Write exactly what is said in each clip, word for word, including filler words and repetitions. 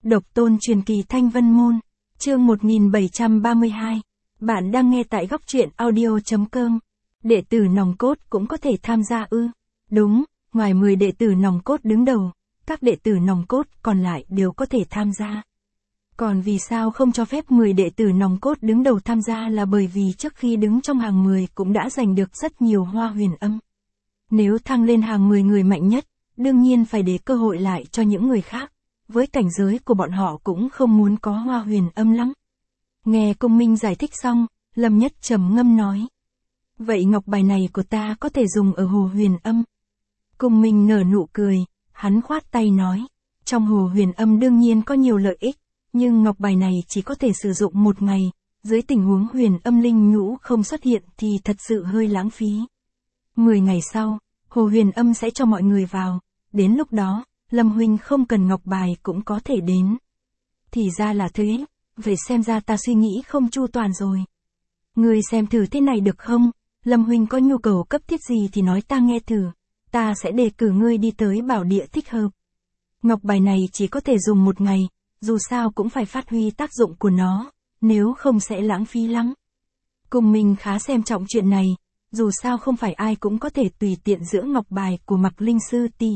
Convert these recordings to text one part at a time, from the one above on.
Độc tôn truyền kỳ Thanh Vân Môn, chương một nghìn bảy trăm ba mươi hai. Bạn đang nghe tại góc truyện audio.com. Đệ tử nòng cốt cũng có thể tham gia ư? Đúng, ngoài mười đệ tử nòng cốt đứng đầu, các đệ tử nòng cốt còn lại đều có thể tham gia. Còn vì sao không cho phép mười đệ tử nòng cốt đứng đầu tham gia là bởi vì trước khi đứng trong hàng mười cũng đã giành được rất nhiều hoa huyền âm. Nếu thăng lên hàng mười người mạnh nhất, đương nhiên phải để cơ hội lại cho những người khác. Với cảnh giới của bọn họ cũng không muốn có hoa huyền âm lắm. Nghe Cung Minh giải thích xong, Lâm Nhất trầm ngâm nói. Vậy ngọc bài này của ta có thể dùng ở hồ huyền âm? Cung Minh nở nụ cười, hắn khoát tay nói. Trong hồ huyền âm đương nhiên có nhiều lợi ích, nhưng ngọc bài này chỉ có thể sử dụng một ngày, dưới tình huống huyền âm linh nhũ không xuất hiện thì thật sự hơi lãng phí. Mười ngày sau, hồ huyền âm sẽ cho mọi người vào, đến lúc đó, Lâm huynh không cần ngọc bài cũng có thể đến. Thì ra là thế, vậy xem ra ta suy nghĩ không chu toàn rồi. Ngươi xem thử thế này được không? Lâm huynh có nhu cầu cấp thiết gì thì nói ta nghe thử, ta sẽ đề cử ngươi đi tới bảo địa thích hợp. Ngọc bài này chỉ có thể dùng một ngày, dù sao cũng phải phát huy tác dụng của nó, nếu không sẽ lãng phí lắm. Cung Minh khá xem trọng chuyện này, dù sao không phải ai cũng có thể tùy tiện giữ ngọc bài của Mặc Linh sư tỷ.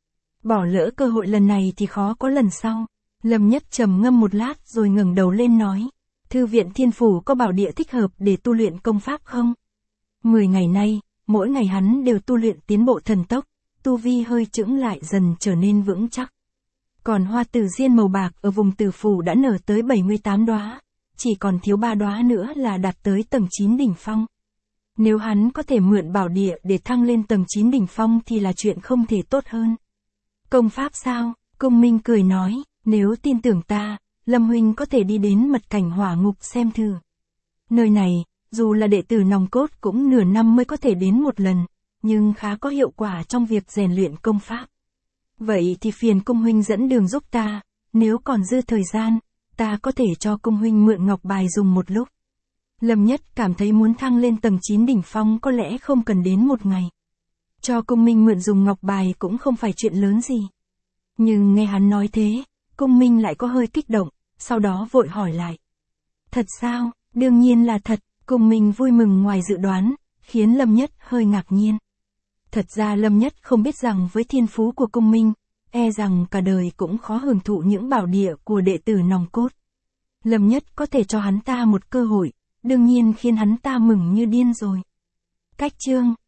Bỏ lỡ cơ hội lần này thì khó có lần sau. Lâm Nhất trầm ngâm một lát rồi ngẩng đầu lên nói. Thư viện Thiên Phủ có bảo địa thích hợp để tu luyện công pháp không? Mười ngày nay, mỗi ngày hắn đều tu luyện tiến bộ thần tốc, tu vi hơi chững lại dần trở nên vững chắc. Còn hoa tử diên màu bạc ở vùng Tử Phủ đã nở tới bảy mươi tám đóa, chỉ còn thiếu ba đóa nữa là đạt tới tầng chín đỉnh phong. Nếu hắn có thể mượn bảo địa để thăng lên tầng chín đỉnh phong thì là chuyện không thể tốt hơn. Công pháp sao? Cung Minh cười nói, nếu tin tưởng ta, Lâm huynh có thể đi đến mật cảnh hỏa ngục xem thử. Nơi này, dù là đệ tử nòng cốt cũng nửa năm mới có thể đến một lần, nhưng khá có hiệu quả trong việc rèn luyện công pháp. Vậy thì phiền Cung huynh dẫn đường giúp ta, nếu còn dư thời gian, ta có thể cho Cung huynh mượn ngọc bài dùng một lúc. Lâm Nhất cảm thấy muốn thăng lên tầng chín đỉnh phong có lẽ không cần đến một ngày. Cho Cung Minh mượn dùng ngọc bài cũng không phải chuyện lớn gì. Nhưng nghe hắn nói thế, Cung Minh lại có hơi kích động, sau đó vội hỏi lại. Thật sao? Đương nhiên là thật. Cung Minh vui mừng ngoài dự đoán, khiến Lâm Nhất hơi ngạc nhiên. Thật ra Lâm Nhất không biết rằng với thiên phú của Cung Minh, e rằng cả đời cũng khó hưởng thụ những bảo địa của đệ tử nòng cốt. Lâm Nhất có thể cho hắn ta một cơ hội, đương nhiên khiến hắn ta mừng như điên rồi. Cách chương